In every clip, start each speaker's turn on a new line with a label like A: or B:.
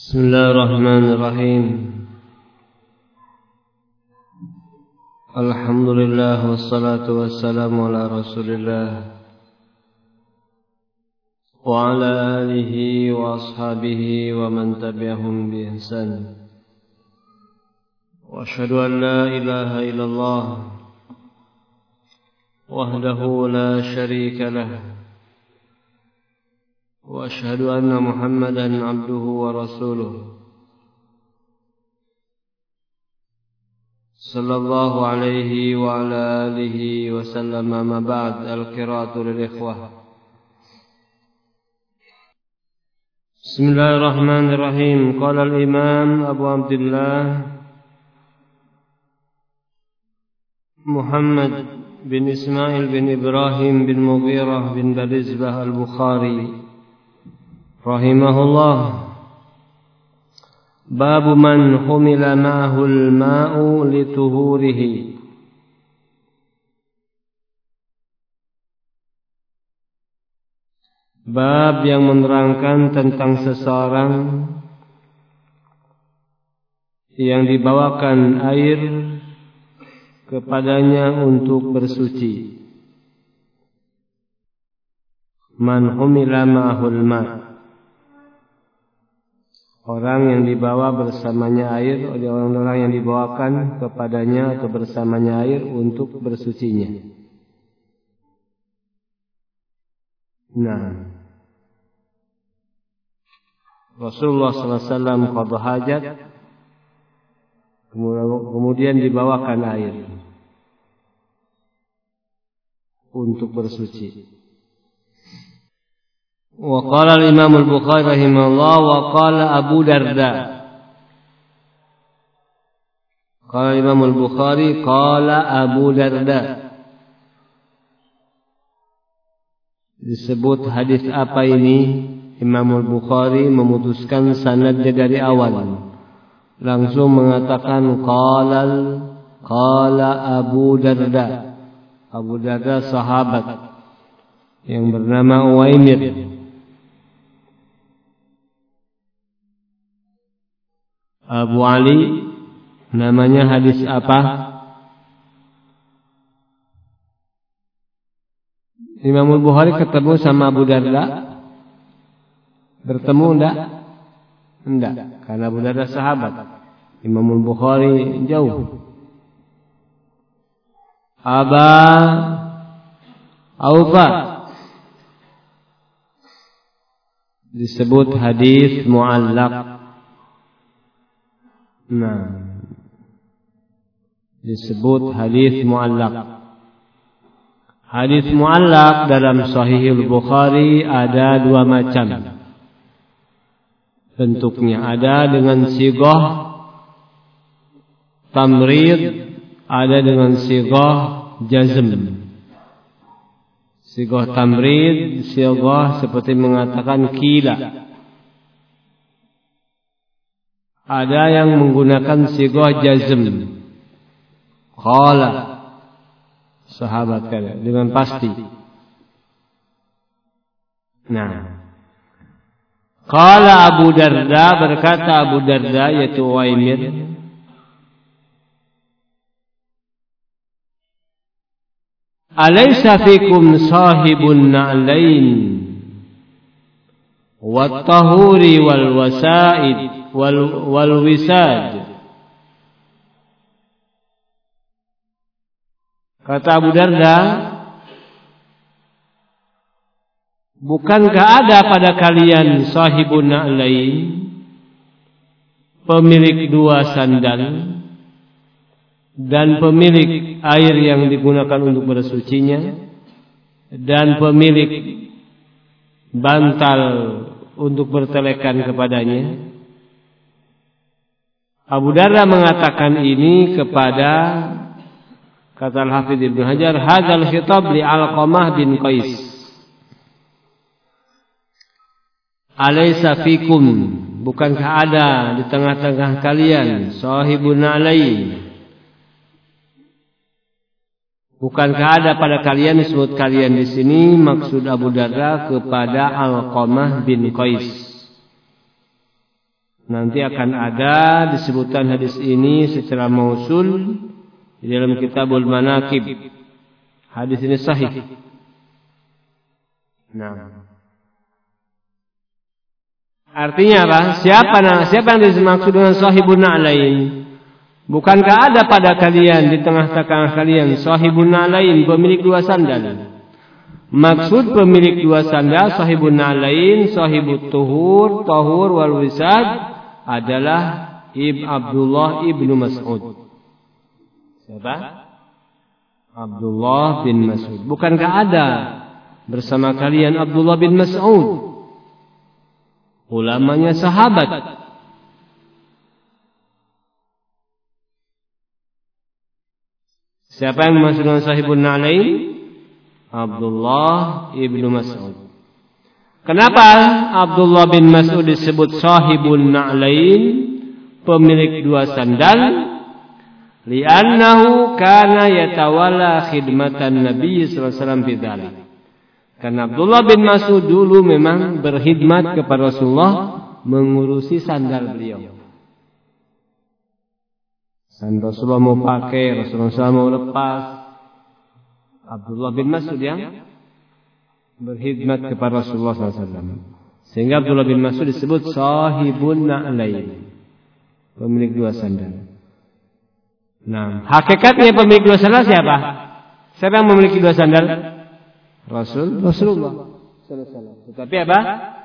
A: Bismillahirrahmanirrahim. Alhamdulillah wassalatu wassalamu ala Rasulillah wa ala alihi wa ashabihi wa man tabi'ahum bi ihsan. Wa asyhadu an la ilaha illallah wahdahu la syarika lah. وأشهد أن محمدا عبده ورسوله صلى الله عليه وعلى آله وسلم. ما بعد، القراءة للإخوة. بسم الله الرحمن الرحيم. قال الإمام أبو عبد الله محمد بن إسماعيل بن إبراهيم بن مغيرة بن بلزبة البخاري rahimahullah, babu man humila ma'ahul ma'u lituhurihi. Bab yang menerangkan tentang seseorang yang dibawakan air kepadanya untuk bersuci. Man humila ma'ahul ma', orang yang dibawa bersamanya air, oleh orang-orang yang dibawakan kepadanya atau bersamanya air untuk bersucinya. Nah, Rasulullah SAW qada hajat, kemudian dibawakan air untuk bersuci. Wa qala al-Imam al-Bukhari rahimahullah wa qala Abu Darda. Qala Imam al-Bukhari qala Abu Darda. Disebut hadis apa ini? Imam al-Bukhari memutuskan sanadnya dari awal. Langsung mengatakan qala Abu Darda. Abu Darda sahabat yang bernama Uwaimir. Abu Ali namanya hadis apa? Imam Bukhari ketemu sama Abu Darda. Bertemu enggak? Enggak, karena Abu Darda sahabat. Imam Bukhari jauh. Aba Aufa disebut hadis mu'allaq. Nah, disebut hadis mu'allaq. Hadis mu'allaq dalam Sahihul Bukhari ada dua macam bentuknya. Ada dengan sighah tamrid, ada dengan sighah jazm. Sighah tamrid, sighah seperti mengatakan qila. Ada yang menggunakan sighah jazm. Qala, sahabat kata dengan pasti. Nah, qala Abu Darda, berkata Abu Darda yaitu Uwaimir, alaysa fikum sahibun na'lain wat tahuri wal wasaid wal wisad. Kata Abu Darda, bukankah ada pada kalian sahibun na'lain, pemilik dua sandal dan pemilik air yang digunakan untuk bersucinya dan pemilik bantal untuk bertelekan kepadanya? Abu Darda mengatakan ini kepada, kata Al-Hafidz Ibnu Hajar, hadzal khitab li Alqamah bin Qais. Alaysa fikum, bukankah ada di tengah-tengah kalian sahibun na'lain, bukankah ada pada kalian, disebut kalian di sini maksud Abu Darda kepada Alqamah bin Qais. Nanti akan ada disebutkan hadis ini secara mausul di dalam Kitabul Manaqib. Hadis ini sahih. Nah, artinya apa? Siapa yang dimaksud dengan sahibun na'lain? Bukankah ada pada kalian, di tengah-tengah kalian, sahibun na'lain, pemilik dua sandal? Maksud pemilik dua sandal, sahibun na'lain, sahibut tahur wal wisad adalah Abdullah ibnu Mas'ud. Siapa? Abdullah bin Mas'ud. Bukankah ada bersama kalian Abdullah bin Mas'ud? Ulamanya sahabat. Siapa yang dimaksud dengan sahibun na'lain? Abdullah ibnu Mas'ud. Kenapa Abdullah bin Mas'ud disebut sahibun na'lain, pemilik dua sandal? Li'annahu kana yatawalla khidmatan Nabi sallallahu alaihi wasallam bidzalik. Karena Abdullah bin Mas'ud dulu memang berkhidmat kepada Rasulullah, mengurusi sandal beliau. Sandal Rasulullah mau pakai, Rasulullah mau lepas, Abdullah bin Mas'ud yang berkhidmat kepada Rasulullah SAW. Sehingga Abdullah bin Mas'ud disebut sahibun na'lain, pemilik dua sandal. Nah, hakikatnya pemilik dua sandal siapa? Siapa yang memiliki dua sandal? Rasulullah. Tetapi apa?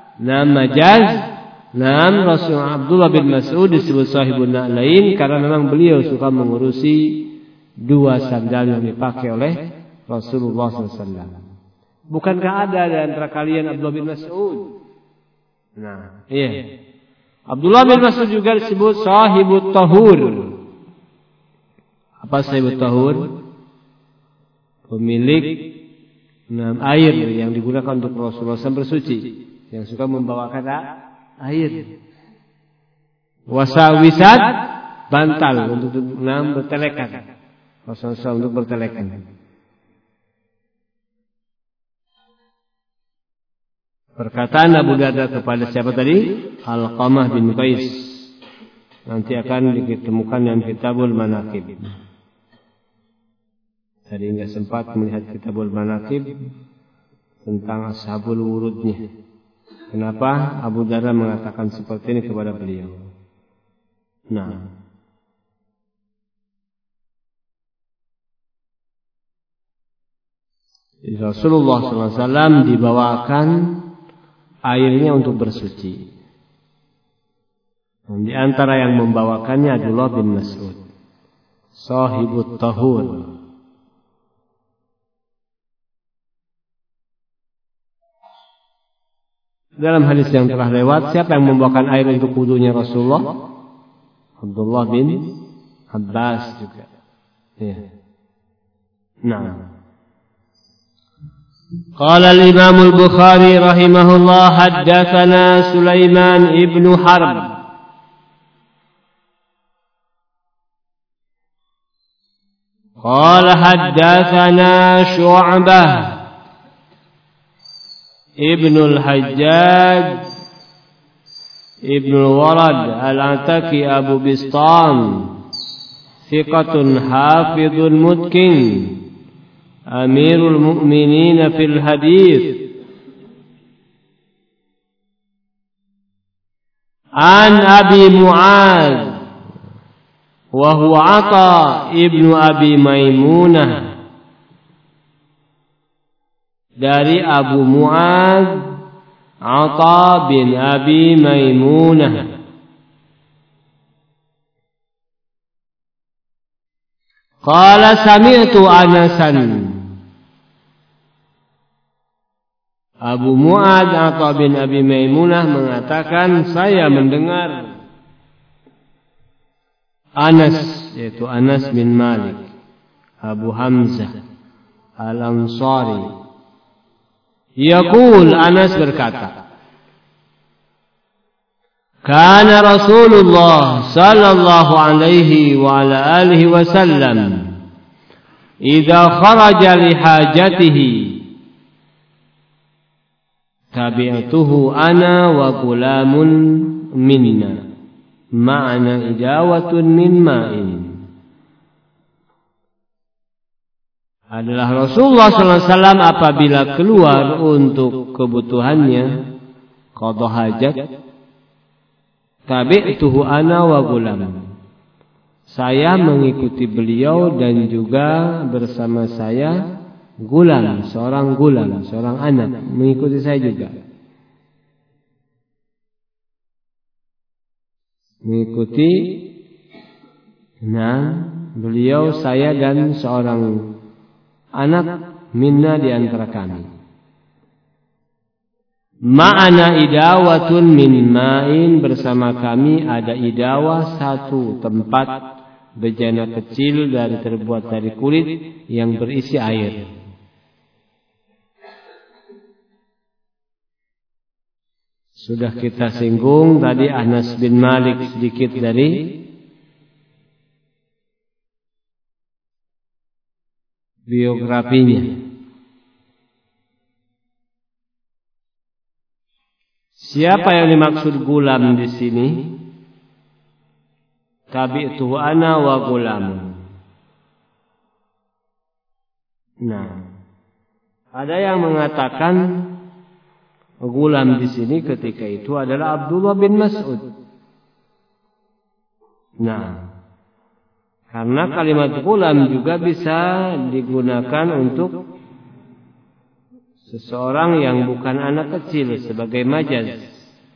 A: Rasul Abdullah bin Mas'ud disebut sahibun na'lain karena memang beliau suka mengurusi dua sandal yang dipakai oleh Rasulullah SAW. Bukankah ada di antara kalian Abdullah bin Mas'ud? Nah, iya. Abdullah bin Mas'ud juga disebut sahibut tahur. Apa sahibut tahur? Pemilik air yang digunakan untuk Rasulullah SAW bersuci, yang suka membawakan air. Wasawisat, bantal untuk bertelekan. Rasulullah SAW untuk bertelekan. Perkataan Abu Darda kepada siapa tadi? Alqamah bin Qais. Nanti akan ditemukan dalam Kitabul Manaqib. Tadi enggak sempat melihat Kitabul Manaqib tentang ashabul wurudnya. Kenapa Abu Darda mengatakan seperti ini kepada beliau? Nah, Rasulullah SAW dibawakan airnya untuk bersuci. Dan di antara yang membawakannya Abdullah bin Mas'ud, sahibut tahur. Dalam hadis yang telah lewat, siapa yang membawakan air untuk wudunya Rasulullah? Abdullah bin Abbas juga. Ya. Nah. قال الإمام البخاري رحمه الله حدثنا سليمان ابن حرب قال حدثنا شعبة ابن الحجاج ابن الورد العتكي أبو بسطام ثقة حافظ متقن أمير المؤمنين في الحديث عن أبي معاذ وهو عطاء ابن أبي ميمونة dari Abu Mu'adz Atha bin Abi Maimunah. Qala sami'tu Anasan. Abu Mu'adz Atha bin Abi Maimunah mengatakan, saya mendengar Anas, yaitu Anas bin Malik Abu Hamzah Al-Ansari. Yaqul, Anas berkata, Kana Rasulullah sallallahu alaihi wa ala alihi wasallam idza kharaja li hajatihi tabi'tuhu ana wa gulamun minna. ma'ana idawatun min ma'in. Adalah Rasulullah SAW apabila keluar untuk kebutuhannya, qada hajat, tabi'tuhu ana wa gulam. Saya mengikuti beliau dan juga bersama saya gulam, seorang anak mengikuti saya juga. Mengikuti beliau, saya dan seorang anak minna di antara kami. Ma'ana idawatun min ma'in, bersama kami ada idawah, satu tempat bejana kecil terbuat dari kulit yang berisi air. Sudah kita singgung tadi Anas bin Malik sedikit dari biografinya. Siapa yang dimaksud gulam di sini? Tabi'tuhu ana wa gulam. Nah, ada yang mengatakan gulam di sini ketika itu adalah Abdullah bin Mas'ud. Nah, karena kalimat gulam juga bisa digunakan untuk seseorang yang bukan anak kecil sebagai majaz.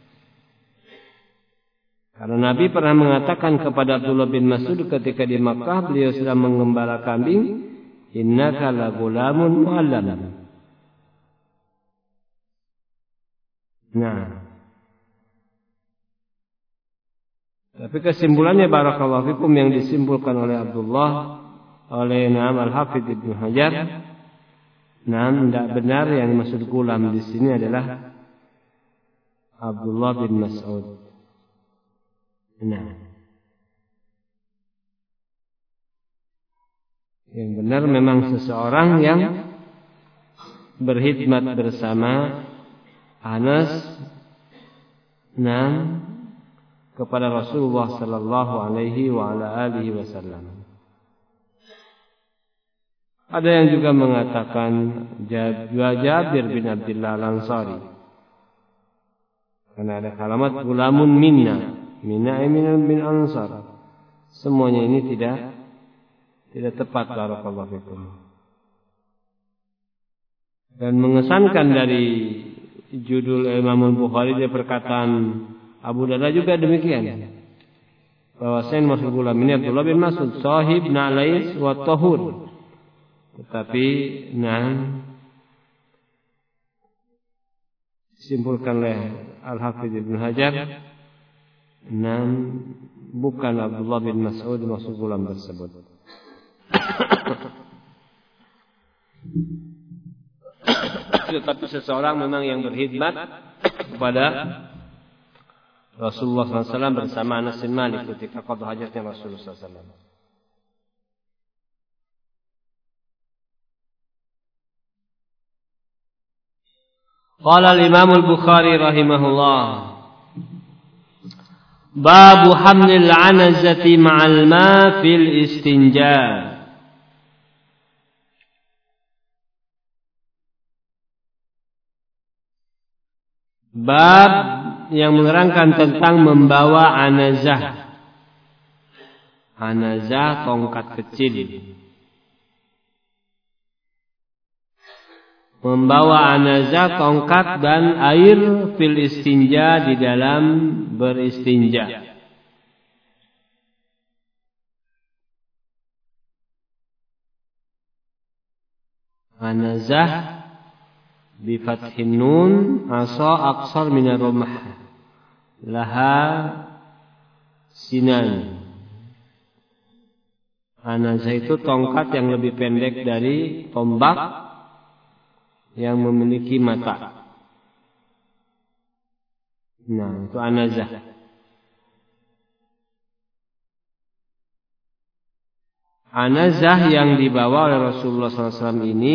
A: Karena Nabi pernah mengatakan kepada Abdullah bin Mas'ud ketika di Makkah beliau sedang mengembala kambing, innaka la gulamun mu'allam. Nah, tapi kesimpulannya barakallahu fikum yang disimpulkan oleh Abdullah, oleh Al-Hafidz Ibnu Hajar, tidak benar yang dimaksud gulam di sini adalah Abdullah bin Mas'ud. Nah, yang benar memang seseorang yang berkhidmat bersama Anas kepada Rasulullah sallallahu alaihi wa ala alihi wasallam. Ada yang juga mengatakan Jabir bin Abdullah Al-Ansari. Karena ada kalimat gulamun minna bin Ansar. Semuanya ini tidak tepat barakallahu fikum. Dan mengesankan dari judul Imam Al-Bukhari dari perkataan Abu Darda juga demikian. Bahwa Sayyid Mas'ud gulam ini Abdullah bin Mas'ud sahib na'lais wa tahur. Tetapi disimpulkan oleh Al-Hafidz Ibnu Hajar, bukan Abdullah bin Mas'ud maksud gulam tersebut. Tetapi seseorang memang yang berkhidmat kepada Rasulullah SAW bersama Anas bin Malik ketika qada hajatnya Rasulullah SAW. Qala al-Imam Al-Bukhari rahimahullah, babu hamlil anazati ma'al ma fil istinja. Bab yang menerangkan tentang membawa anazah. Anazah tongkat kecil. Membawa anazah tongkat dan air fil istinja di dalam beristinja. Anazah bi fathin nun asa aqsar min ar-rumah laha sinan. Anazah itu tongkat yang lebih pendek dari tombak yang memiliki mata. Nah, itu anazah. Anazah yang dibawa oleh Rasulullah SAW ini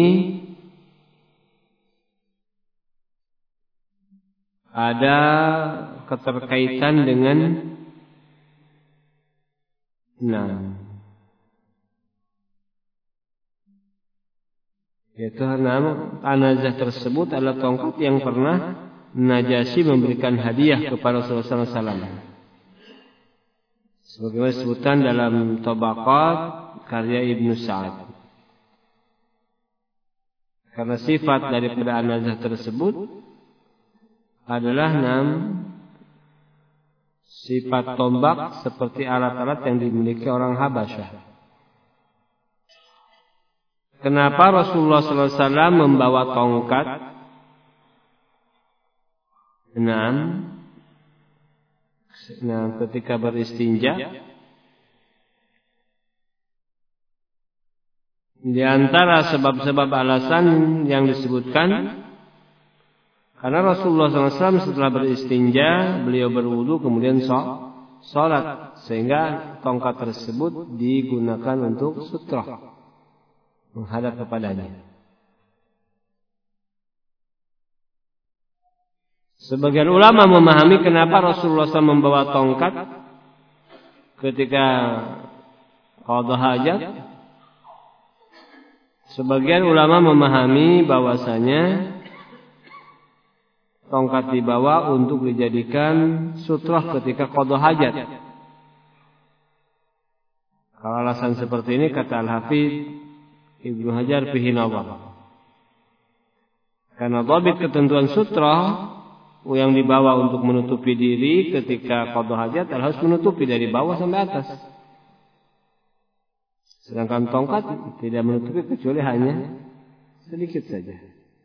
A: ada keterkaitan dengan Nah, yaitu anazah tersebut adalah tongkat yang pernah Najasyi memberikan hadiah kepada Rasulullah SAW. Sebagaimana sebutan dalam Tabaqat karya Ibnu Sa'ad. Karena sifat daripada anazah tersebut adalah sifat tombak seperti alat-alat yang dimiliki orang Habasyah. Kenapa Rasulullah SAW membawa tongkat? Ketika beristinja, di antara sebab-sebab alasan yang disebutkan, karena Rasulullah SAW setelah beristinja, beliau berwudu kemudian sholat, sehingga tongkat tersebut digunakan untuk sutrah menghadap kepadanya. Sebagian ulama memahami kenapa Rasulullah SAW membawa tongkat ketika qada hajat. Sebagian ulama memahami bahwasanya tongkat dibawa untuk dijadikan sutrah ketika qada hajat. Kalau alasan seperti ini, kata Al-Hafidz Ibnu Hajar fihi nadhar. Karena dhabit ketentuan sutrah yang dibawa untuk menutupi diri ketika qada hajat harus menutupi dari bawah sampai atas. Sedangkan tongkat tidak menutupi kecuali hanya sedikit saja.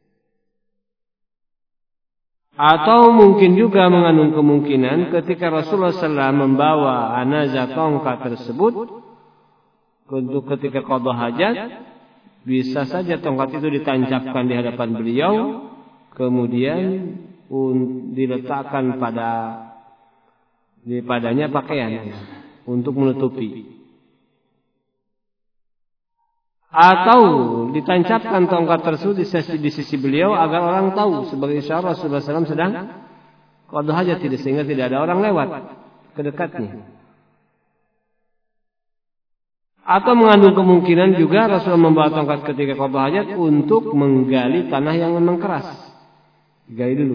A: Atau mungkin juga mengandung kemungkinan ketika Rasulullah SAW membawa anazah tongkat tersebut untuk ketika qada hajat, bisa saja tongkat itu ditancapkan di hadapan beliau, kemudian diletakkan padanya pakaian untuk menutupi, atau ditancapkan tongkat tersebut di sisi beliau agar orang tahu sebagai isyarat Rasulullah SAW sedang qada hajat, sehingga tidak ada orang lewat ke dekatnya. Atau mengandung kemungkinan juga Rasulullah membawa tongkat ketika qada hajat untuk menggali tanah yang memang keras, gali dulu.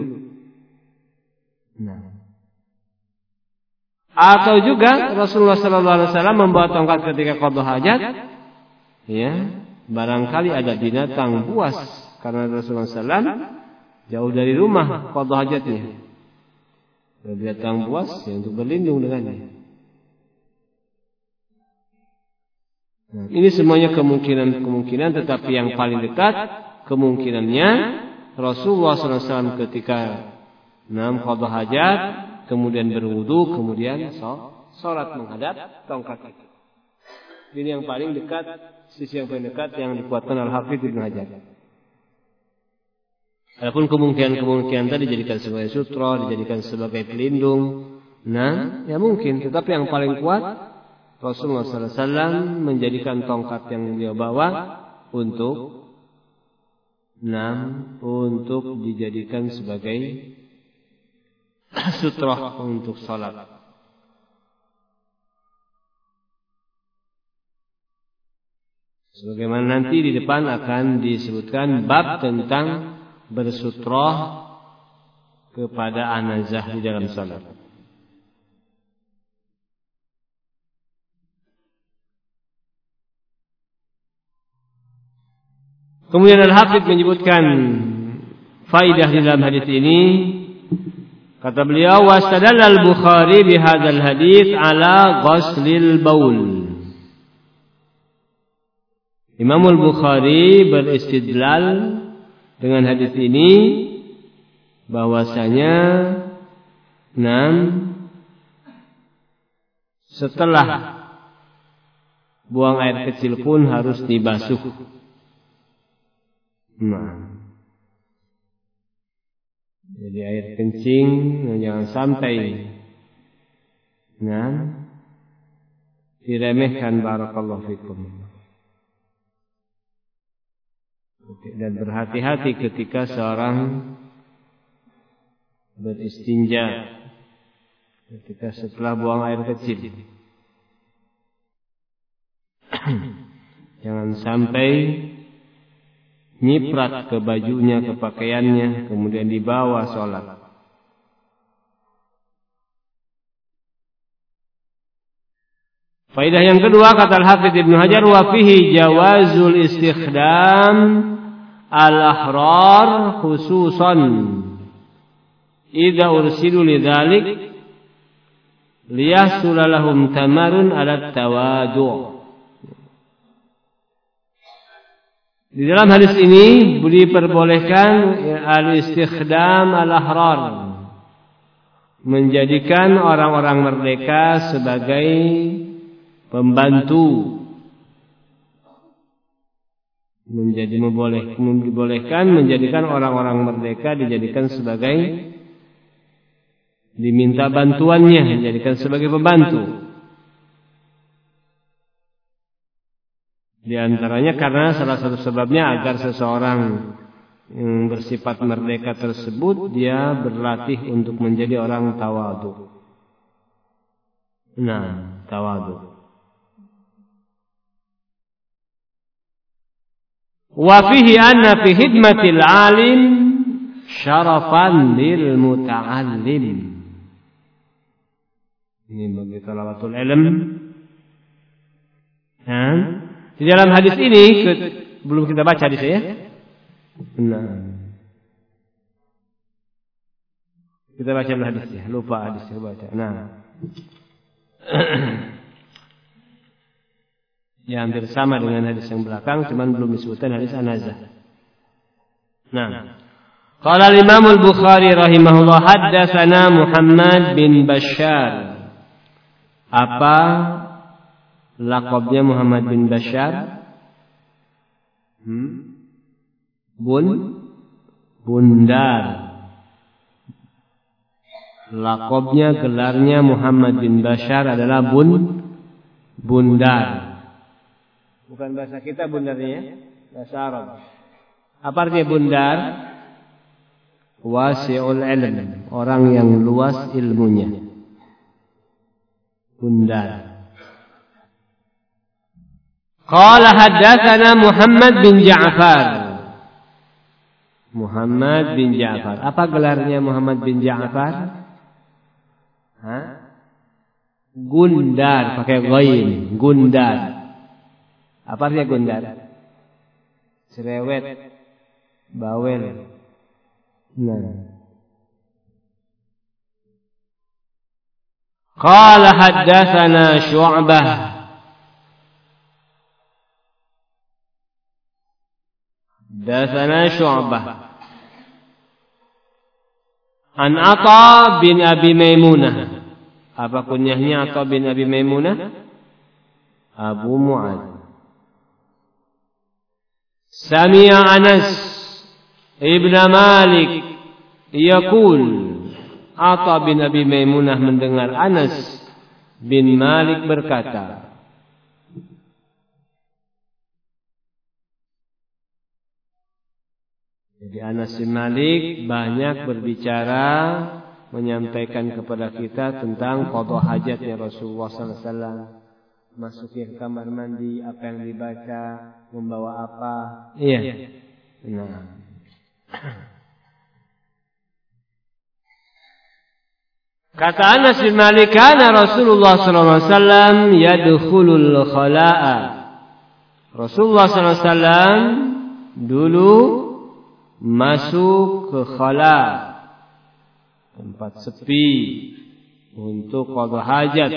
A: Atau juga Rasulullah SAW membawa tongkat ketika qada hajat, ya, barangkali ada binatang buas, karena Rasulullah SAW jauh dari rumah qada hajatnya. Ada binatang buas ya, untuk berlindung dengannya. Ini semuanya kemungkinan, tetapi yang paling dekat kemungkinannya Rasulullah SAW ketika qada hajat, kemudian berwudu, kemudian sholat menghadap tongkat itu. Ini yang paling dekat, sisi yang paling dekat yang dikuatkan Al-Hafidz Ibnu Hajar. Adapun kemungkinan tadi dijadikan sebagai sutra, dijadikan sebagai pelindung, ya mungkin. Tetapi yang paling kuat Rasulullah SAW menjadikan tongkat yang beliau bawa untuk dijadikan sebagai sutrah untuk salat. Sebagaimana nanti di depan akan disebutkan bab tentang bersutrah kepada anazah di dalam salat. Kemudian Al-Hafidz menyebutkan faidah di dalam hadis ini. Kata beliau, wastadalla al-Bukhari bihadzal hadits ala ghuslil baul. Imam Al-Bukhari beristidlal dengan hadis ini bahwasanya setelah buang air kecil pun harus dibasuh. Jadi air kencing jangan sampai diremehkan, barakallahu fikum. Dan berhati-hati ketika seorang beristinja, ketika setelah buang air kecil. Jangan sampai nyiprat ke bajunya, ke pakaiannya, kemudian dibawa sholat. Faidah yang kedua, kata Al-Hafidz Ibnu Hajar, wa fihi jawazul istikhdam al-ahrar khususan idza ursilu lidzalik liyahsul lahum tamarun ala tawadu'. Di dalam hadis ini diperbolehkan al-istikhdam al-ahrar, menjadikan orang-orang merdeka sebagai pembantu. Dibolehkan menjadikan orang-orang merdeka dijadikan sebagai, diminta bantuannya, dijadikan sebagai pembantu. Di antaranya karena salah satu sebabnya agar seseorang yang bersifat merdeka tersebut dia berlatih untuk menjadi orang tawadu. Nah, tawadu. Wa fihi anna fi khidmatil alim syarafan lil muta'allim. Ini bagi talabatul ilm. Di dalam hadis ini belum kita baca hadis ya. Nah. Kita baca hadis ya, lupa hadis kita baca. Nah. Ya hampir sama dengan hadis yang belakang, cuman belum disebutkan hadis anazah. Nah, qala al-Imam al-Bukhari rahimahullah, haddatsana Muhammad bin Bashar. Apa laqabnya Muhammad bin Bashar? Bundar. Laqabnya, gelarnya Muhammad bin Bashar adalah Bundar. Bukan bahasa kita bundarnya, bahasa Arab. Apa artinya bundar? Wasi'ul ilm, orang yang luas ilmunya. Bundar. Qala haddatsana Muhammad bin Ja'far. Muhammad bin Ja'far. Apa gelarnya Muhammad bin Ja'far? Gundar, pakai ghain, Gundar. Apa artinya Gundar? Cerewet, bawel. Nah. Qala haddatsana Syu'bah. Haddatsana Syu'bah an Atha bin Abi Maimunah. Apa kunyahnya Atha bin Abi Maimunah? Abu Mu'ad. Sami'a Anas ibn Malik yaqul, Atha bin Abi Maimunah mendengar Anas bin Malik berkata, jadi Anas bin Malik banyak berbicara, menyampaikan kepada kita tentang qada hajatnya Rasulullah sallallahu alaihi wasallam. Masuknya ke kamar mandi, apa yang dibaca, membawa apa. Iya. Nah. Kata Anas bin Malik, kana Rasulullah sallallahu alaihi wasallam yadkhulul khala'a. Rasulullah sallallahu alaihi wasallam dulu masuk ke khala, tempat sepi untuk qada hajat.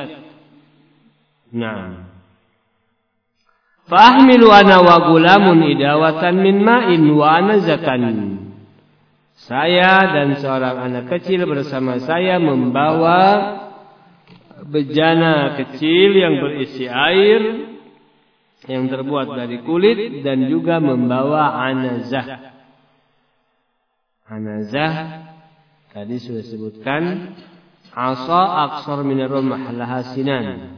A: Nah, fahmilu ana wa gulamun idawatan min ma'in wa anazatan. Saya dan seorang anak kecil bersama saya membawa bejana kecil yang berisi air yang terbuat dari kulit dan juga membawa anazah. Anazah tadi sudah sebutkan, asa aqsar min ar-rumh laha sinan.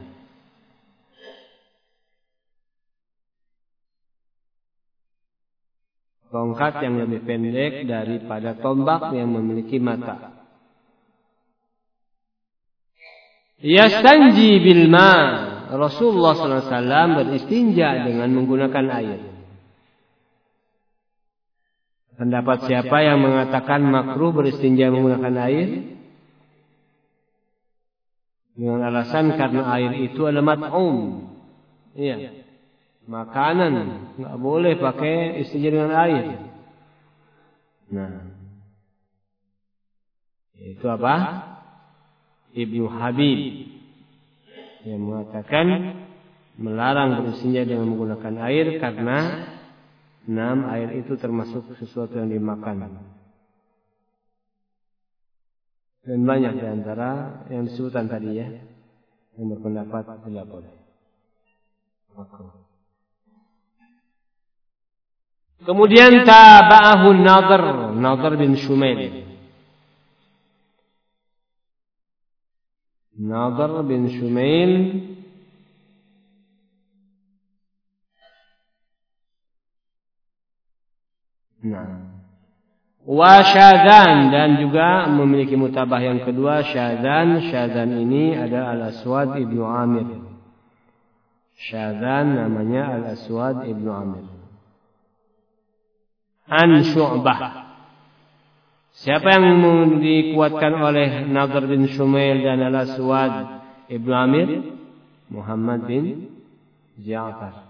A: Tongkat yang lebih pendek daripada tombak yang memiliki mata. Yastanji bil ma. Rasulullah SAW beristinja dengan menggunakan air. Pendapat siapa yang mengatakan makruh beristinja menggunakan air? Dengan alasan karena air itu adalah mat'um. Iya. Makanan. Nggak boleh pakai istinja dengan air. Nah. Itu apa? Ibnu Habib. Yang mengatakan melarang beristinja dengan menggunakan air karena air itu termasuk sesuatu yang dimakan. Dan banyak di antara yang disebutkan tadi ya, yang berpendapat tidak boleh. Kemudian taba'ahu Nadhr bin Shumail. Nadhr bin Shumail wa Syadzan, dan juga memiliki mutabah yang kedua Syadzan. Syadzan ini ada Al-Aswad ibnu Amir. Syadzan namanya Al-Aswad ibnu Amir. An Syu'bah. Siapa yang dikuatkan oleh Nadhr bin Shumail dan Al-Aswad ibnu Amir? Muhammad bin Ja'far.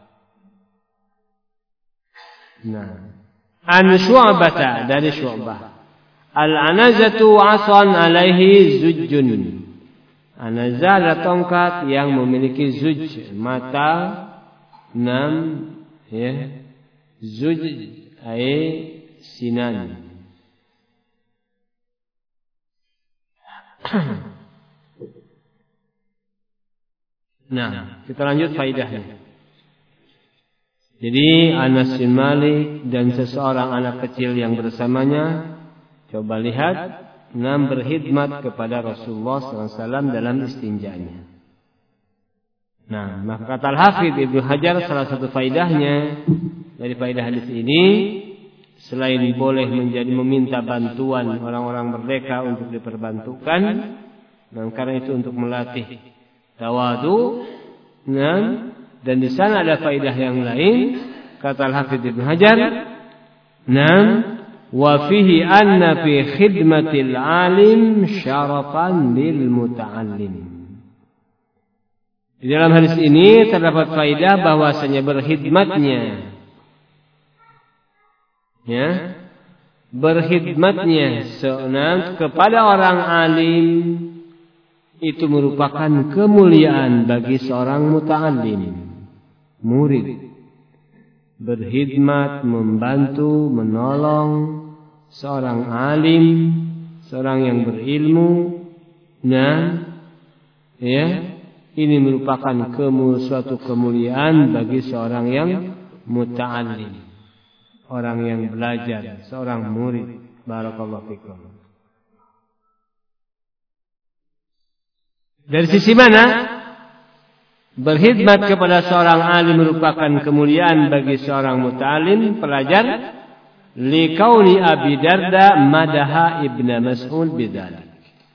A: An Syu'bata, dari Syu'bah. Al-anazatu asan alaihi zujjun. Anazah adalah tongkat yang memiliki zuj, mata 6 ya. Zuj ay sinan. Nah, kita lanjut faidahnya. Jadi Anas bin Malik dan seseorang anak kecil yang bersamanya, coba lihat, berkhidmat kepada Rasulullah SAW dalam istinjanya. Nah, maka kata Al-Hafidz Ibnu Hajar, salah satu faidahnya dari faidah hadis ini, selain boleh menjadi meminta bantuan orang-orang merdeka untuk diperbantukan, dan karena itu untuk melatih tawadu, dan di sana ada faidah yang lain, kata Al-Hafidz Ibnu Hajar, wa fihi anna fi khidmatil alim syarafan lil muta'allim. Di dalam hadis ini terdapat faidah bahwasanya berkhidmatnya kepada orang alim itu merupakan kemuliaan bagi seorang muta'allim, murid. Berkhidmat, membantu, menolong seorang alim, seorang yang berilmu. Ini merupakan suatu kemuliaan bagi seorang yang muta'allim, orang yang belajar, seorang murid. Barakallahu fikum. Dari sisi mana? Berkhidmat kepada seorang alim merupakan kemuliaan bagi seorang muta'alim, pelajar. Liqauli Abi Darda madaha Ibnu Mas'ud bidzalik.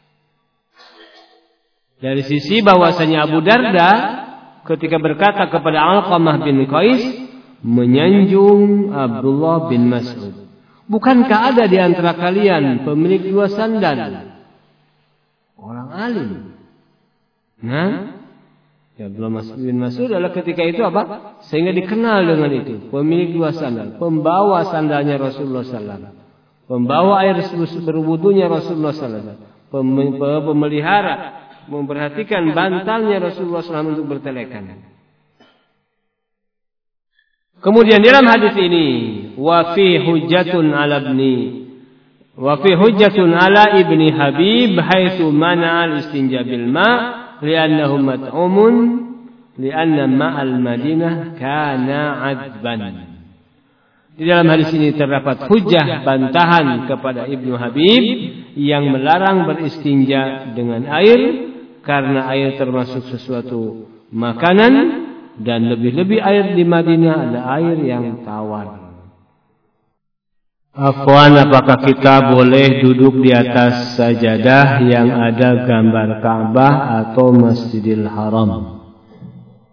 A: Dari sisi bahwasanya Abu Darda ketika berkata kepada Alqamah bin Qais, menyanjung Abdullah bin Mas'ud. Bukankah ada di antara kalian pemilik 2 sandal? Orang alim. Abdullah bin Mas'ud adalah ketika itu apa? Sehingga dikenal dengan itu. Pemilik 2 sandal. Pembawa sandalnya Rasulullah SAW. Pembawa air berwudunya Rasulullah SAW. Pemelihara. Memperhatikan bantalnya Rasulullah SAW untuk bertelekan. Kemudian dalam hadis ini. Wa fi hujjatun ala ibni Habib. Haitsu mana'al istinja bil ma' li'annahu mat'umun li'anna ma'al Madinah kana 'adban. Di dalam hadis ini terdapat hujjah bantahan kepada Ibnu Habib yang melarang beristinja dengan air karena air termasuk sesuatu makanan, dan lebih-lebih air di Madinah ada air yang tawar. Afwan, apakah kita boleh duduk di atas sajadah yang ada gambar Ka'bah atau Masjidil Haram?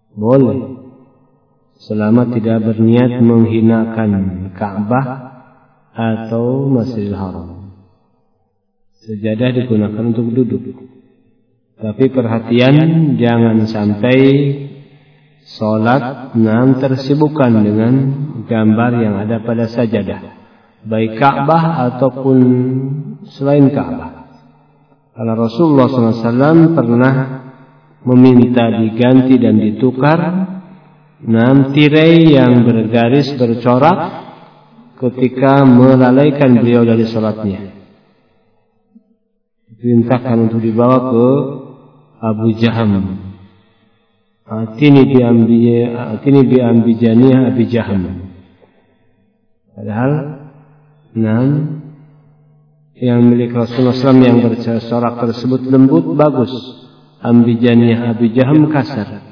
A: Boleh, selama tidak berniat menghinakan Ka'bah atau Masjidil Haram. Sajadah digunakan untuk duduk. Tapi perhatian, jangan sampai sholat tersibukkan dengan gambar yang ada pada sajadah, baik Ka'bah ataupun selain Ka'bah. Karena Rasulullah SAW pernah meminta diganti dan ditukar tirai yang bergaris bercorak ketika melalaikan beliau dari sholatnya. Diperintahkan untuk dibawa ke Abu Jaham. Atini bi ambijaniyah Abi Jaham. Padahal yang milik Rasulullah SAW yang bercorak tersebut lembut bagus. Ambijaniyah Abi Jaham kasar.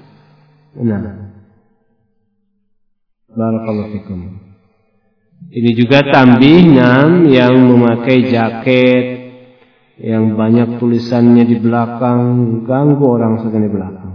A: Barakallahu fikum. Ini juga tambih yang memakai jaket yang banyak tulisannya di belakang, ganggu orang sedang di belakang.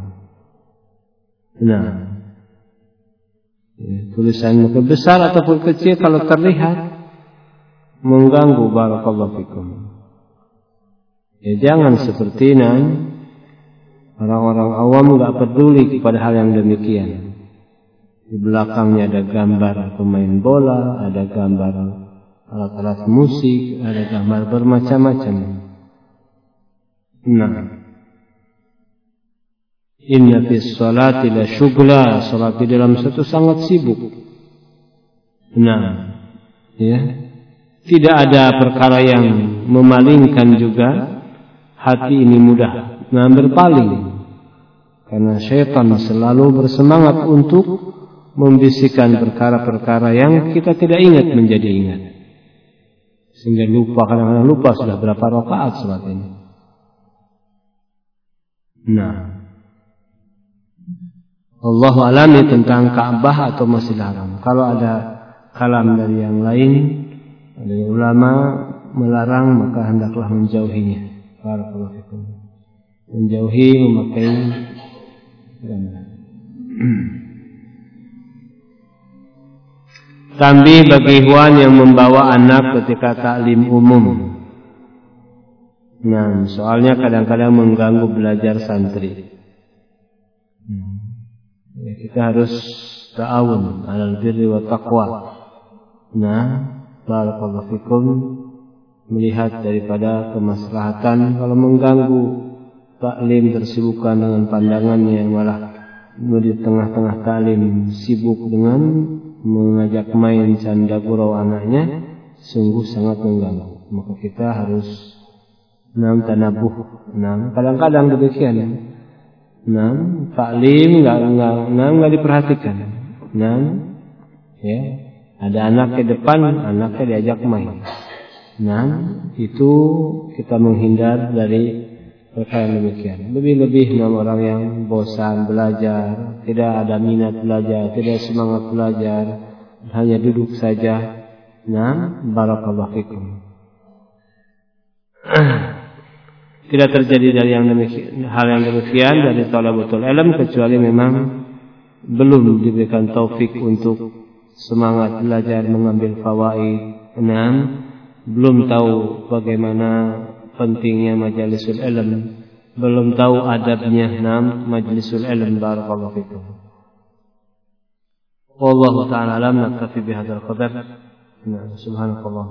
A: Tulisan mungkin besar ataupun kecil, kalau terlihat mengganggu. Barakallahu fikum. Ya, jangan seperti orang-orang awam enggak peduli kepada hal yang demikian. Di belakangnya ada gambar pemain bola, ada gambar alat-alat musik, ada gambar bermacam-macam. Inna fis salati la syughla, salat di dalam satu sangat sibuk. Tidak ada perkara yang memalingkan juga. Hati ini mudah berpaling, karena syaitan selalu bersemangat untuk membisikkan perkara-perkara yang kita tidak ingat menjadi ingat, sehingga lupa, kadang-kadang lupa sudah berapa rakaat salat ini. Allahu a'lam tentang Ka'bah atau Masjidil Haram. Kalau ada kalam dari yang lain, dari ulama melarang, maka hendaklah menjauhinya. Barakallahu fikum. Menjauhi memakai gambar. Tambih bagi ikhwan yang membawa anak ketika taklim umum. Soalnya kadang-kadang mengganggu belajar santri. Kita harus ta'awun 'alal birri wa taqwa. Barakallahu fikum, melihat daripada kemaslahatan. Kalau mengganggu taklim, tersibukkan dengan pandangannya, malah di tengah-tengah taklim sibuk dengan mengajak main canda gurau anaknya, sungguh sangat mengganggu. Maka kita harus tanabuh. Kadang-kadang demikian. Taklim enggak diperhatikan. Ada anak ke depan, anaknya diajak main. Itu kita menghindar dari perkara demikian. Lebih-lebih orang yang bosan belajar, tidak ada minat belajar, tidak semangat belajar, hanya duduk saja. Barakallahu fikum. Tidak terjadi dari hal yang demikian dari thalabatul ilm, kecuali memang belum diberikan taufik untuk semangat belajar, mengambil fawaid. Belum tahu bagaimana pentingnya majlisul ilm, belum tahu adabnya majlisul ilm. Barakallahu fikum. Wallahu ta'ala alam. Naktafi bihadzal qadar. Subhanakallah.